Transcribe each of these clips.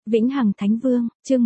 Vĩnh Hằng Thánh Vương, chương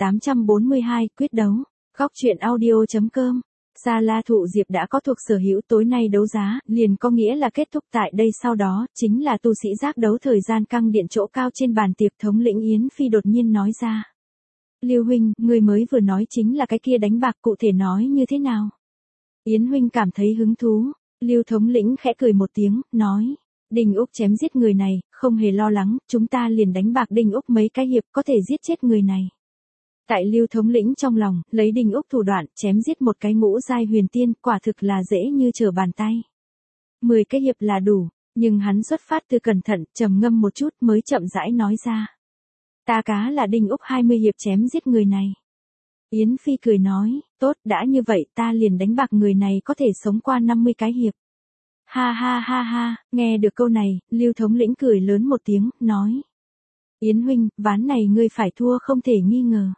1842, quyết đấu. Góc truyện audio.com. Sa La Thụ Diệp đã có thuộc sở hữu tối nay đấu giá, liền có nghĩa là kết thúc tại đây, sau đó chính là tu sĩ giác đấu thời gian căng điện chỗ cao trên bàn tiệc. Thống lĩnh Yến Phi đột nhiên nói ra. Lưu huynh, người mới vừa nói chính là cái kia đánh bạc, cụ thể nói như thế nào? Yến huynh cảm thấy hứng thú. Lưu thống lĩnh khẽ cười một tiếng, nói. Đinh Úc chém giết người này, không hề lo lắng, chúng ta liền đánh bạc Đinh Úc mấy cái hiệp có thể giết chết người này. Tại Lưu thống lĩnh trong lòng, lấy Đinh Úc thủ đoạn chém giết một cái ngũ giai huyền tiên, quả thực là dễ như trở bàn tay. 10 cái hiệp là đủ, nhưng hắn xuất phát từ cẩn thận, trầm ngâm một chút mới chậm rãi nói ra. Ta cá là Đinh Úc 20 hiệp chém giết người này. Yến Phi cười nói, tốt, đã như vậy ta liền đánh bạc người này có thể sống qua 50 cái hiệp. Ha ha ha ha, nghe được câu này, Lưu thống lĩnh cười lớn một tiếng, nói. Yến huynh, ván này ngươi phải thua không thể nghi ngờ.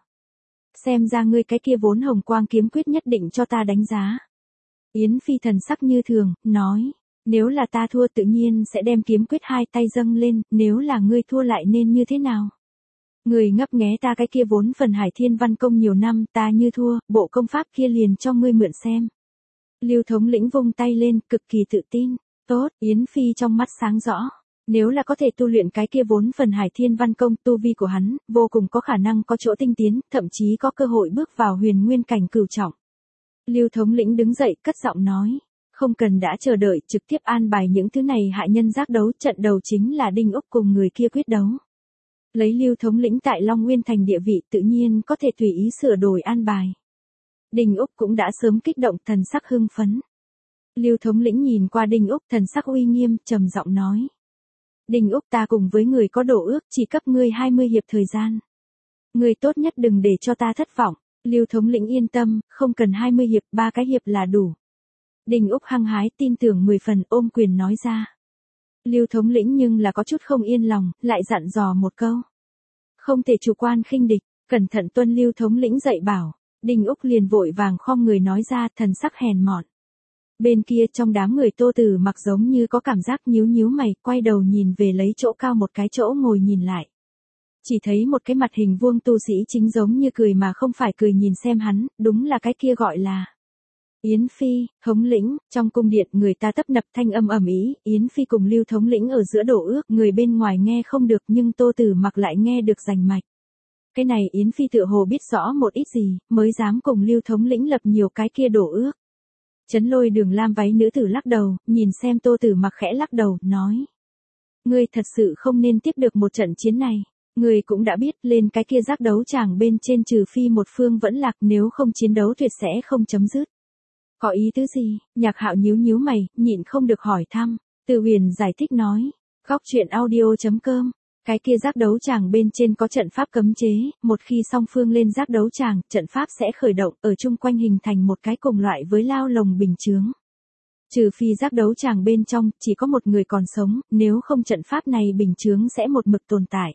Xem ra ngươi cái kia vốn hồng quang kiếm quyết nhất định cho ta đánh giá. Yến Phi thần sắc như thường, nói. Nếu là ta thua tự nhiên sẽ đem kiếm quyết hai tay dâng lên, nếu là ngươi thua lại nên như thế nào? Người ngấp nghé ta cái kia vốn phần Hải Thiên Văn Công nhiều năm, ta như thua, bộ công pháp kia liền cho ngươi mượn xem. Lưu thống lĩnh vung tay lên, cực kỳ tự tin. Tốt, Yến Phi trong mắt sáng rõ. Nếu là có thể tu luyện cái kia vốn phần Hải Thiên Văn Công, tu vi của hắn, vô cùng có khả năng có chỗ tinh tiến, thậm chí có cơ hội bước vào huyền nguyên cảnh cửu trọng. Lưu thống lĩnh đứng dậy, cất giọng nói. Không cần đã chờ đợi, trực tiếp an bài những thứ này hại nhân giác đấu, trận đầu chính là Đinh Úc cùng người kia quyết đấu. Lấy Lưu thống lĩnh tại Long Nguyên Thành địa vị tự nhiên có thể tùy ý sửa đổi an bài. Đinh Úc cũng đã sớm kích động, thần sắc hưng phấn. Lưu thống lĩnh nhìn qua Đinh Úc, thần sắc uy nghiêm, trầm giọng nói. Đinh Úc, ta cùng với người có đổ ước, chỉ cấp ngươi 20 hiệp thời gian. Ngươi tốt nhất đừng để cho ta thất vọng. Lưu thống lĩnh yên tâm, không cần 20 hiệp, 3 cái hiệp là đủ. Đinh Úc hăng hái, tin tưởng 10 phần, ôm quyền nói ra. Lưu thống lĩnh nhưng là có chút không yên lòng, lại dặn dò một câu. Không thể chủ quan khinh địch, cẩn thận tuân Lưu thống lĩnh dạy bảo. Đinh Úc liền vội vàng khom người nói ra, thần sắc hèn mọn. Bên kia trong đám người Tô Tử Mặc giống như có cảm giác nhíu nhíu mày, quay đầu nhìn về lấy chỗ cao một cái chỗ ngồi nhìn lại. Chỉ thấy một cái mặt hình vuông tu sĩ chính giống như cười mà không phải cười nhìn xem hắn, đúng là cái kia gọi là Yến Phi, thống lĩnh. Trong cung điện người ta tấp nập thanh âm ầm ĩ, Yến Phi cùng Lưu thống lĩnh ở giữa đổ ước, người bên ngoài nghe không được nhưng Tô Tử Mặc lại nghe được rành mạch. Cái này Yến Phi tựa hồ biết rõ một ít gì, mới dám cùng Lưu thống lĩnh lập nhiều cái kia đổ ước. Chấn Lôi Đường lam váy nữ tử lắc đầu, nhìn xem Tô Tử Mặc khẽ lắc đầu, nói. Ngươi thật sự không nên tiếp được một trận chiến này. Ngươi cũng đã biết, lên cái kia giác đấu tràng bên trên trừ phi một phương vẫn lạc, nếu không chiến đấu tuyệt sẽ không chấm dứt. Có ý tứ gì? Nhạc Hạo nhíu nhíu mày, nhịn không được hỏi thăm. Từ Huyền giải thích nói. Góc truyện audio.com. Cái kia giác đấu tràng bên trên có trận pháp cấm chế, một khi song phương lên giác đấu tràng, trận pháp sẽ khởi động, ở chung quanh hình thành một cái cùng loại với lao lồng bình chướng. Trừ phi giác đấu tràng bên trong, chỉ có một người còn sống, nếu không trận pháp này bình chướng sẽ một mực tồn tại.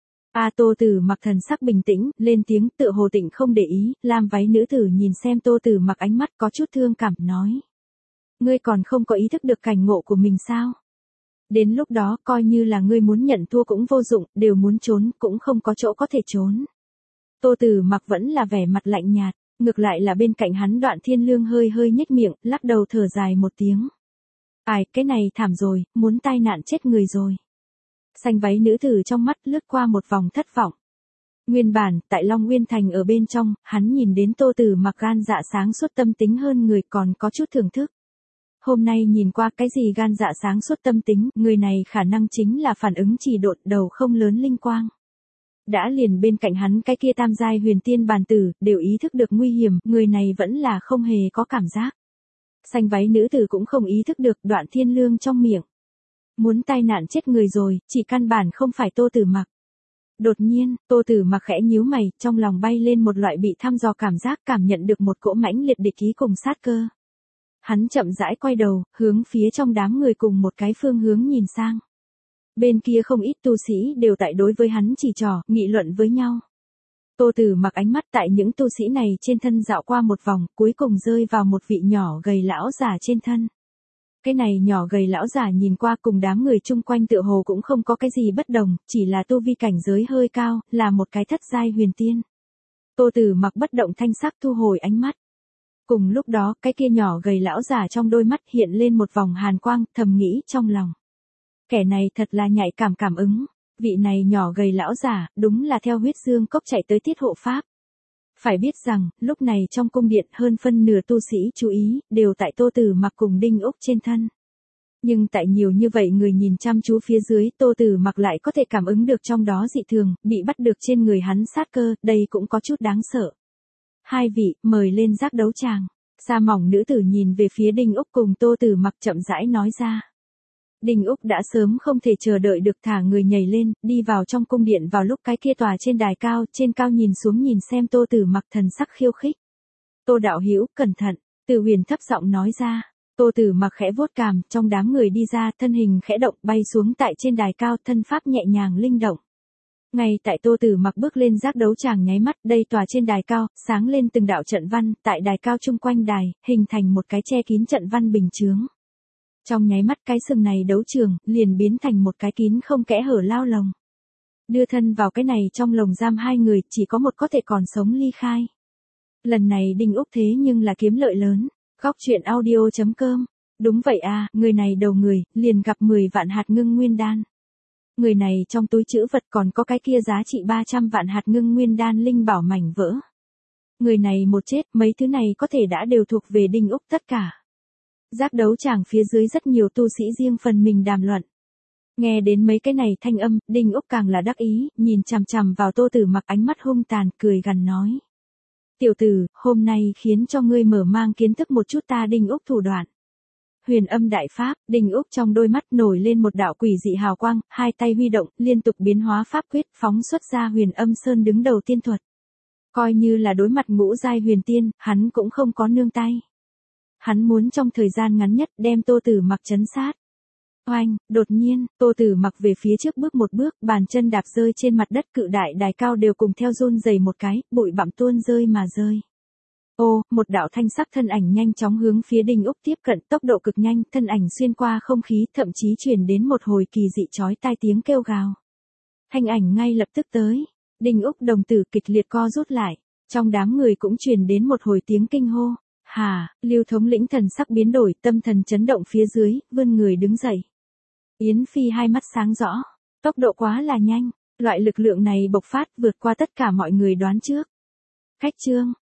Tô Tử Mặc thần sắc bình tĩnh, lên tiếng, tựa hồ tịnh không để ý, lam váy nữ tử nhìn xem Tô Tử Mặc ánh mắt có chút thương cảm, nói. Ngươi còn không có ý thức được cảnh ngộ của mình sao? Đến lúc đó coi như là ngươi muốn nhận thua cũng vô dụng, đều muốn trốn cũng không có chỗ có thể trốn. Tô Tử Mặc vẫn là vẻ mặt lạnh nhạt, ngược lại là bên cạnh hắn Đoạn Thiên Lương hơi hơi nhếch miệng, lắc đầu thở dài một tiếng. Ai, cái này thảm rồi, muốn tai nạn chết người rồi. Xanh váy nữ tử trong mắt lướt qua một vòng thất vọng. Nguyên bản, tại Long Nguyên Thành ở bên trong, hắn nhìn đến Tô Tử Mặc gan dạ sáng suốt tâm tính hơn người, còn có chút thưởng thức. Hôm nay nhìn qua cái gì gan dạ sáng suốt tâm tính, người này khả năng chính là phản ứng trì độn, đầu không lớn linh quang. Đã liền bên cạnh hắn cái kia tam giai huyền tiên bàn tử, đều ý thức được nguy hiểm, người này vẫn là không hề có cảm giác. Xanh váy nữ tử cũng không ý thức được Đoạn Thiên Lương trong miệng. Muốn tai nạn chết người rồi, chỉ căn bản không phải Tô Tử Mặc. Đột nhiên, Tô Tử Mặc khẽ nhíu mày, trong lòng bay lên một loại bị thăm dò cảm giác, cảm nhận được một cỗ mãnh liệt địch ý cùng sát cơ. Hắn chậm rãi quay đầu, hướng phía trong đám người cùng một cái phương hướng nhìn sang. Bên kia không ít tu sĩ đều tại đối với hắn chỉ trỏ, nghị luận với nhau. Tô Tử Mặc ánh mắt tại những tu sĩ này trên thân dạo qua một vòng, cuối cùng rơi vào một vị nhỏ gầy lão già trên thân. Cái này nhỏ gầy lão giả nhìn qua cùng đám người chung quanh tựa hồ cũng không có cái gì bất đồng, chỉ là tu vi cảnh giới hơi cao, là một cái thất giai huyền tiên. Tô Tử Mặc bất động thanh sắc thu hồi ánh mắt. Cùng lúc đó, cái kia nhỏ gầy lão giả trong đôi mắt hiện lên một vòng hàn quang, thầm nghĩ trong lòng. Kẻ này thật là nhạy cảm cảm ứng. Vị này nhỏ gầy lão giả, đúng là theo huyết dương cốc chạy tới tiết hộ pháp. Phải biết rằng, lúc này trong cung điện hơn phân nửa tu sĩ chú ý, đều tại Tô Tử Mặc cùng Đinh Úc trên thân. Nhưng tại nhiều như vậy người nhìn chăm chú phía dưới, Tô Tử Mặc lại có thể cảm ứng được trong đó dị thường, bị bắt được trên người hắn sát cơ, đây cũng có chút đáng sợ. Hai vị, mời lên giác đấu tràng. Da mỏng nữ tử nhìn về phía Đinh Úc cùng Tô Tử Mặc chậm rãi nói ra. Đinh Úc đã sớm không thể chờ đợi được thả người nhảy lên, đi vào trong cung điện vào lúc cái kia tòa trên đài cao, trên cao nhìn xuống nhìn xem Tô Tử Mặc thần sắc khiêu khích. Tô đạo hữu cẩn thận, Từ Huyền thấp giọng nói ra. Tô Tử Mặc khẽ vuốt cằm, trong đám người đi ra, thân hình khẽ động bay xuống tại trên đài cao, thân pháp nhẹ nhàng linh động. Ngay tại Tô Tử Mặc bước lên giác đấu tràng nháy mắt, đây tòa trên đài cao, sáng lên từng đạo trận văn, tại đài cao chung quanh đài, hình thành một cái che kín trận văn bình chướng. Trong nháy mắt cái sừng này đấu trường, liền biến thành một cái kín không kẽ hở lao lồng. Đưa thân vào cái này trong lồng giam hai người, chỉ có một có thể còn sống ly khai. Lần này Đinh Úc thế nhưng là kiếm lợi lớn. Góc truyện audio.com. Đúng vậy à, người này đầu người, liền gặp 10 vạn hạt ngưng nguyên đan. Người này trong túi trữ vật còn có cái kia giá trị 300 vạn hạt ngưng nguyên đan linh bảo mảnh vỡ. Người này một chết, mấy thứ này có thể đã đều thuộc về Đinh Úc tất cả. Giác đấu tràng phía dưới rất nhiều tu sĩ riêng phần mình đàm luận. Nghe đến mấy cái này thanh âm, Đinh Úc càng là đắc ý, nhìn chằm chằm vào Tô Tử Mặc ánh mắt hung tàn, cười gằn nói. Tiểu tử, hôm nay khiến cho ngươi mở mang kiến thức một chút ta Đinh Úc thủ đoạn. Huyền âm đại pháp, Đinh Úc trong đôi mắt nổi lên một đạo quỷ dị hào quang, hai tay huy động, liên tục biến hóa pháp quyết, phóng xuất ra huyền âm sơn đứng đầu tiên thuật. Coi như là đối mặt ngũ giai huyền tiên, hắn cũng không có nương tay. Hắn muốn trong thời gian ngắn nhất đem Tô Tử Mặc trấn sát. Oanh, đột nhiên, Tô Tử Mặc về phía trước bước một bước, bàn chân đạp rơi trên mặt đất, cự đại đài cao đều cùng theo run rẩy một cái, bụi bặm tuôn rơi mà rơi. Ô, một đạo thanh sắc thân ảnh nhanh chóng hướng phía Đinh Úc tiếp cận, tốc độ cực nhanh, thân ảnh xuyên qua không khí, thậm chí truyền đến một hồi kỳ dị chói tai tiếng kêu gào. Thanh ảnh ngay lập tức tới, Đinh Úc đồng tử kịch liệt co rút lại, trong đám người cũng truyền đến một hồi tiếng kinh hô. Hà, Lưu thống lĩnh thần sắc biến đổi, tâm thần chấn động phía dưới, vươn người đứng dậy. Yến Phi hai mắt sáng rõ, tốc độ quá là nhanh, loại lực lượng này bộc phát vượt qua tất cả mọi người đoán trước. Khách trương,